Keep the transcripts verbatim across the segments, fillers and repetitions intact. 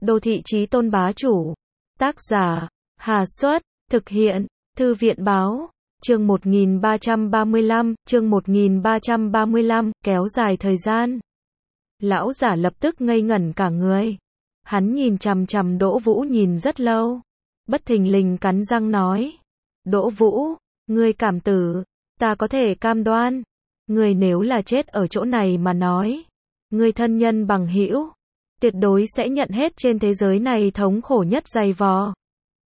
Đô thị chí tôn bá chủ. Tác giả, Hà Xuất, thực hiện, Thư viện báo. Chương một nghìn ba trăm ba mươi lăm, chương một nghìn ba trăm ba mươi lăm, kéo dài thời gian. Lão giả lập tức ngây ngẩn cả người. Hắn nhìn chằm chằm Đỗ Vũ nhìn rất lâu. Bất thình lình cắn răng nói. Đỗ Vũ, ngươi cảm tử, ta có thể cam đoan. Ngươi nếu là chết ở chỗ này mà nói. Ngươi thân nhân bằng hữu tuyệt đối sẽ nhận hết trên thế giới này thống khổ nhất dày vò.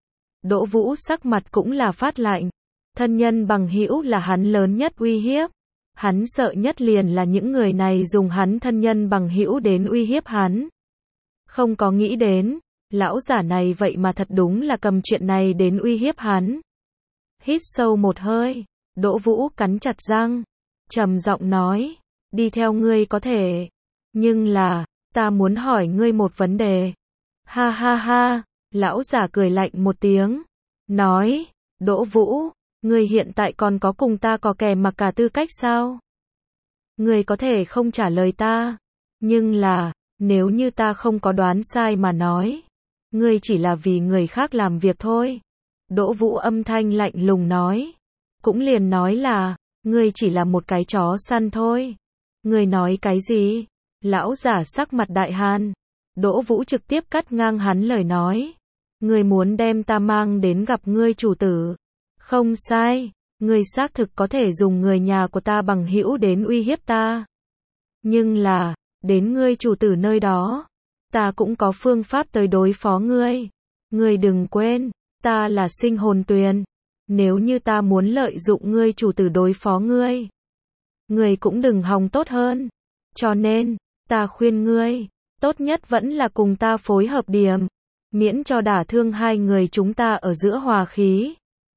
Đỗ Vũ sắc mặt cũng là phát lạnh. Thân nhân bằng hữu là hắn lớn nhất uy hiếp. Hắn sợ nhất liền là những người này dùng hắn thân nhân bằng hữu đến uy hiếp hắn. Không có nghĩ đến, lão giả này vậy mà thật đúng là cầm chuyện này đến uy hiếp hắn. Hít sâu một hơi, Đỗ Vũ cắn chặt răng, trầm giọng nói, đi theo ngươi có thể, nhưng là, ta muốn hỏi ngươi một vấn đề. Ha ha ha, lão giả cười lạnh một tiếng, nói, Đỗ Vũ, ngươi hiện tại còn có cùng ta có kè mặc cả tư cách sao? Ngươi có thể không trả lời ta, nhưng là, nếu như ta không có đoán sai mà nói, ngươi chỉ là vì người khác làm việc thôi. Đỗ Vũ âm thanh lạnh lùng nói, cũng liền nói là, ngươi chỉ là một cái chó săn thôi. Ngươi nói cái gì? Lão giả sắc mặt đại hàn. Đỗ Vũ trực tiếp cắt ngang hắn lời nói. Ngươi muốn đem ta mang đến gặp ngươi chủ tử. Không sai, ngươi xác thực có thể dùng người nhà của ta bằng hữu đến uy hiếp ta. Nhưng là, đến ngươi chủ tử nơi đó, ta cũng có phương pháp tới đối phó ngươi. Ngươi đừng quên, ta là sinh hồn tuyền. Nếu như ta muốn lợi dụng ngươi chủ tử đối phó ngươi, ngươi cũng đừng hòng tốt hơn. Cho nên, ta khuyên ngươi, tốt nhất vẫn là cùng ta phối hợp điểm, miễn cho đả thương hai người chúng ta ở giữa hòa khí.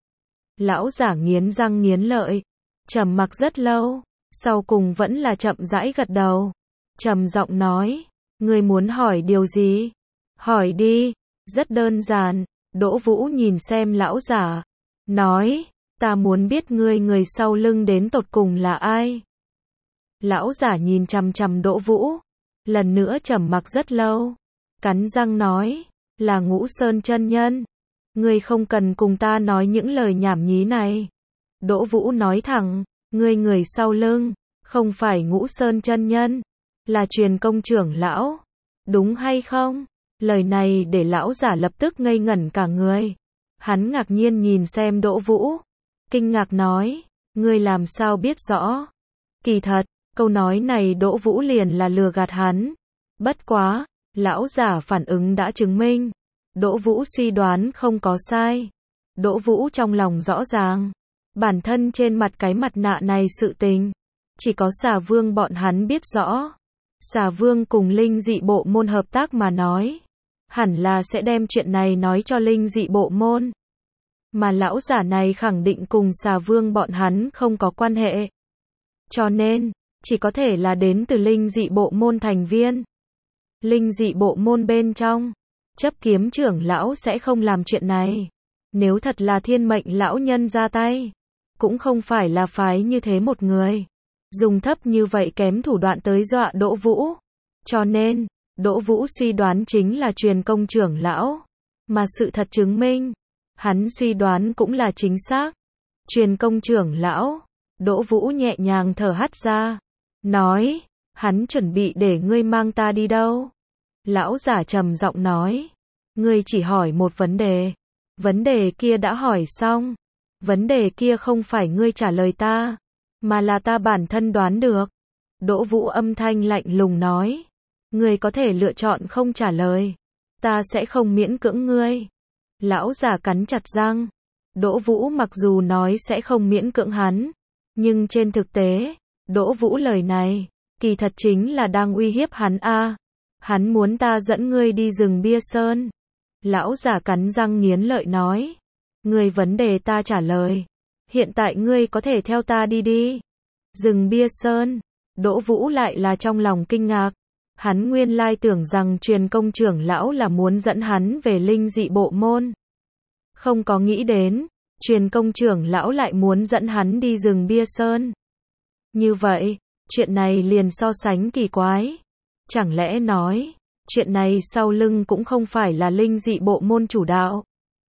Lão giả nghiến răng nghiến lợi, trầm mặc rất lâu, sau cùng vẫn là chậm rãi gật đầu, trầm giọng nói, ngươi muốn hỏi điều gì? Hỏi đi, rất đơn giản. Đỗ Vũ nhìn xem lão giả, nói, ta muốn biết ngươi người sau lưng đến tột cùng là ai? Lão giả nhìn chằm chằm Đỗ Vũ, lần nữa trầm mặc rất lâu, cắn răng nói, là Ngũ Sơn chân nhân. Ngươi không cần cùng ta nói những lời nhảm nhí này. Đỗ Vũ nói thẳng, ngươi người sau lưng, không phải Ngũ Sơn chân nhân, là Truyền Công trưởng lão, đúng hay không? Lời này để lão giả lập tức ngây ngẩn cả người. Hắn ngạc nhiên nhìn xem Đỗ Vũ, kinh ngạc nói, ngươi làm sao biết rõ? Kỳ thật, câu nói này Đỗ Vũ liền là lừa gạt hắn. Bất quá, lão giả phản ứng đã chứng minh, Đỗ Vũ suy đoán không có sai. Đỗ Vũ trong lòng rõ ràng, bản thân trên mặt cái mặt nạ này sự tình, chỉ có Xà Vương bọn hắn biết rõ. Xà Vương cùng Linh Dị Bộ Môn hợp tác mà nói, hẳn là sẽ đem chuyện này nói cho Linh Dị Bộ Môn. Mà lão giả này khẳng định cùng Xà Vương bọn hắn không có quan hệ. Cho nên, chỉ có thể là đến từ Linh Dị Bộ Môn thành viên. Linh Dị Bộ Môn bên trong, chấp kiếm trưởng lão sẽ không làm chuyện này. Nếu thật là thiên mệnh lão nhân ra tay, cũng không phải là phái như thế một người, dùng thấp như vậy kém thủ đoạn tới dọa Đỗ Vũ. Cho nên, Đỗ Vũ suy đoán chính là Truyền Công trưởng lão. Mà sự thật chứng minh, hắn suy đoán cũng là chính xác. Truyền Công trưởng lão. Đỗ Vũ nhẹ nhàng thở hắt ra, nói, hắn chuẩn bị để ngươi mang ta đi đâu? Lão giả trầm giọng nói, ngươi chỉ hỏi một vấn đề, vấn đề kia đã hỏi xong, vấn đề kia không phải ngươi trả lời ta, mà là ta bản thân đoán được. Đỗ Vũ âm thanh lạnh lùng nói, ngươi có thể lựa chọn không trả lời, ta sẽ không miễn cưỡng ngươi. Lão giả cắn chặt răng, Đỗ Vũ mặc dù nói sẽ không miễn cưỡng hắn, nhưng trên thực tế, Đỗ Vũ lời này, kỳ thật chính là đang uy hiếp hắn a. À. Hắn muốn ta dẫn ngươi đi rừng Bia Sơn. Lão giả cắn răng nghiến lợi nói, ngươi vấn đề ta trả lời, hiện tại ngươi có thể theo ta đi đi. Rừng Bia Sơn. Đỗ Vũ lại là trong lòng kinh ngạc. Hắn nguyên lai tưởng rằng Truyền Công trưởng lão là muốn dẫn hắn về Linh Dị Bộ Môn. Không có nghĩ đến, Truyền Công trưởng lão lại muốn dẫn hắn đi rừng Bia Sơn. Như vậy, chuyện này liền so sánh kỳ quái. Chẳng lẽ nói, Chuyện này sau lưng cũng không phải là linh dị bộ môn chủ đạo,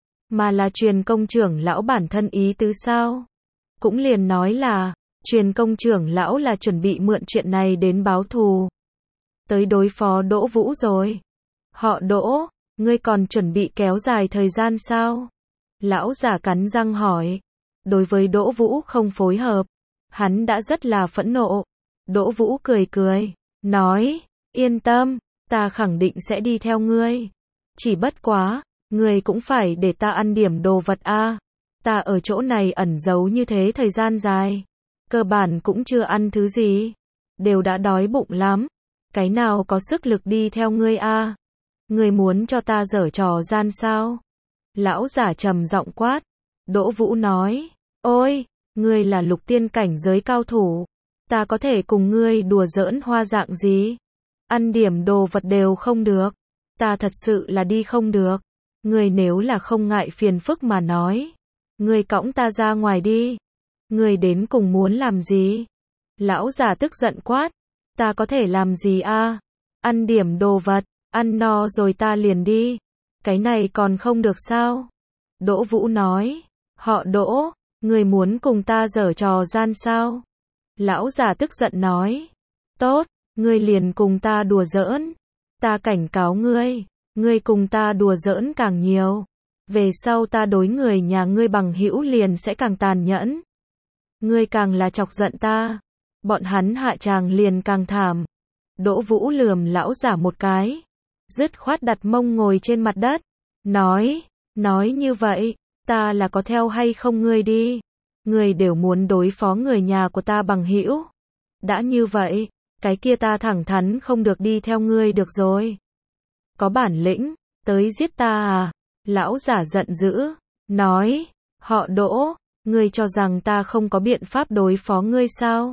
mà là Truyền Công trưởng lão bản thân ý tứ sao? Cũng liền nói là, Truyền Công trưởng lão là chuẩn bị mượn chuyện này đến báo thù, tới đối phó Đỗ Vũ rồi. Họ Đỗ, ngươi còn chuẩn bị kéo dài thời gian sao? Lão giả cắn răng hỏi. Đối với Đỗ Vũ không phối hợp, hắn đã rất là phẫn nộ. Đỗ Vũ cười cười, nói, yên tâm, ta khẳng định sẽ đi theo ngươi. Chỉ bất quá, ngươi cũng phải để ta ăn điểm đồ vật a. Ta ở chỗ này ẩn giấu như thế thời gian dài, cơ bản cũng chưa ăn thứ gì, đều đã đói bụng lắm. Cái nào có sức lực đi theo ngươi a? Ngươi muốn cho ta giở trò gian sao? Lão giả trầm giọng quát. Đỗ Vũ nói, ôi, ngươi là lục tiên cảnh giới cao thủ, ta có thể cùng ngươi đùa giỡn hoa dạng gì? Ăn điểm đồ vật đều không được, ta thật sự là đi không được. Ngươi nếu là không ngại phiền phức mà nói, ngươi cõng ta ra ngoài đi. Ngươi đến cùng muốn làm gì? Lão già tức giận quát, ta có thể làm gì a? Ăn điểm đồ vật, ăn no rồi ta liền đi. Cái này còn không được sao? Đỗ Vũ nói, họ Đỗ, ngươi muốn cùng ta giở trò gian sao? Lão già tức giận nói, tốt, ngươi liền cùng ta đùa giỡn. Ta cảnh cáo ngươi, ngươi cùng ta đùa giỡn càng nhiều, về sau ta đối người nhà ngươi bằng hữu liền sẽ càng tàn nhẫn. Ngươi càng là chọc giận ta, bọn hắn hạ tràng liền càng thảm. Đỗ Vũ lườm lão giả một cái, dứt khoát đặt mông ngồi trên mặt đất, nói, nói như vậy, ta là có theo hay không ngươi đi? Ngươi đều muốn đối phó người nhà của ta bằng hữu. Đã như vậy, cái kia ta thẳng thắn không được đi theo ngươi được rồi. Có bản lĩnh, tới giết ta à? Lão giả giận dữ, nói, họ Đỗ, ngươi cho rằng ta không có biện pháp đối phó ngươi sao?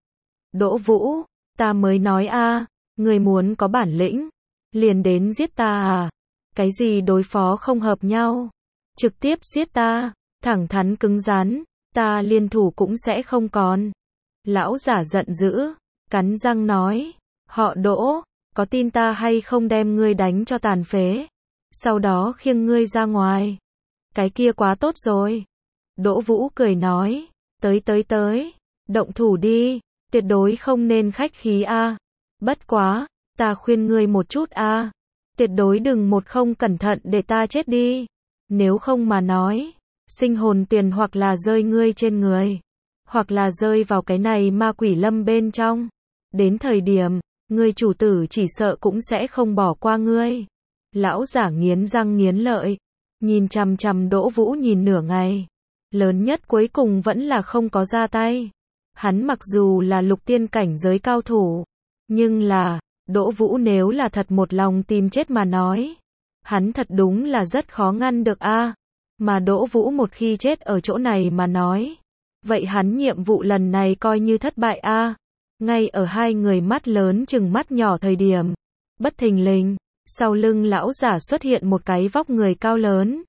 Đỗ Vũ, ta mới nói a, ngươi muốn có bản lĩnh, liền đến giết ta à? Cái gì đối phó không hợp nhau? Trực tiếp giết ta, thẳng thắn cứng rắn, ta liên thủ cũng sẽ không còn. Lão giả giận dữ, cắn răng nói, họ Đỗ, có tin ta hay không đem ngươi đánh cho tàn phế, sau đó khiêng ngươi ra ngoài? Cái kia quá tốt rồi. Đỗ Vũ cười nói, tới tới tới, động thủ đi, tuyệt đối không nên khách khí a. Bất quá, ta khuyên ngươi một chút a, tuyệt đối đừng một không cẩn thận để ta chết đi. Nếu không mà nói, sinh hồn tiền hoặc là rơi ngươi trên người, hoặc là rơi vào cái này ma quỷ lâm bên trong. Đến thời điểm, ngươi chủ tử chỉ sợ cũng sẽ không bỏ qua ngươi. Lão giả nghiến răng nghiến lợi, nhìn chằm chằm Đỗ Vũ nhìn nửa ngày. Lớn nhất cuối cùng vẫn là không có ra tay. Hắn mặc dù là lục tiên cảnh giới cao thủ, nhưng là, Đỗ Vũ nếu là thật một lòng tìm chết mà nói, hắn thật đúng là rất khó ngăn được a. Mà Đỗ Vũ một khi chết ở chỗ này mà nói, vậy hắn nhiệm vụ lần này coi như thất bại a. Ngay ở hai người mắt lớn chừng mắt nhỏ thời điểm, bất thình lình, sau lưng lão giả xuất hiện một cái vóc người cao lớn,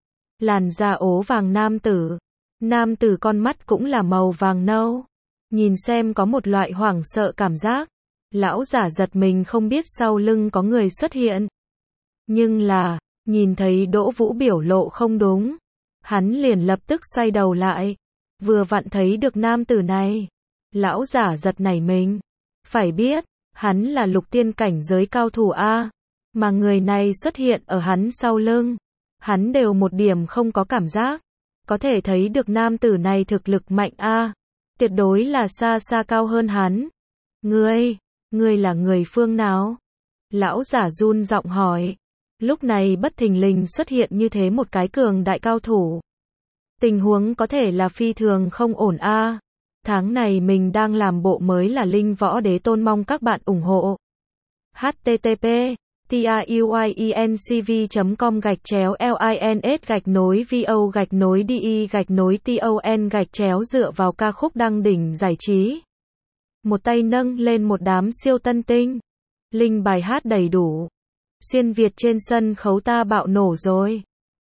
làn da ố vàng nam tử. Nam tử con mắt cũng là màu vàng nâu, nhìn xem có một loại hoảng sợ cảm giác. Lão giả giật mình không biết sau lưng có người xuất hiện. Nhưng là, nhìn thấy Đỗ Vũ biểu lộ không đúng, hắn liền lập tức xoay đầu lại, vừa vặn thấy được nam tử này. Lão giả giật nảy mình, phải biết, hắn là lục tiên cảnh giới cao thủ a, mà người này xuất hiện ở hắn sau lưng, hắn đều một điểm không có cảm giác, có thể thấy được nam tử này thực lực mạnh a, tuyệt đối là xa xa cao hơn hắn. Ngươi, ngươi là người phương nào? Lão giả run giọng hỏi. Lúc này bất thình lình xuất hiện như thế một cái cường đại cao thủ. Tình huống có thể là phi thường không ổn a. Tháng này mình đang làm bộ mới là Linh Võ Đế Tôn, mong các bạn ủng hộ. h t t p truyencv chấm com gạch chéo lins gạch nối vo gạch nối de gạch nối ton gạch chéo dựa vào ca khúc đăng đỉnh giải trí. Một tay nâng lên một đám siêu tân tinh. Linh bài hát đầy đủ. Xuyên Việt trên sân khấu ta bạo nổ rồi.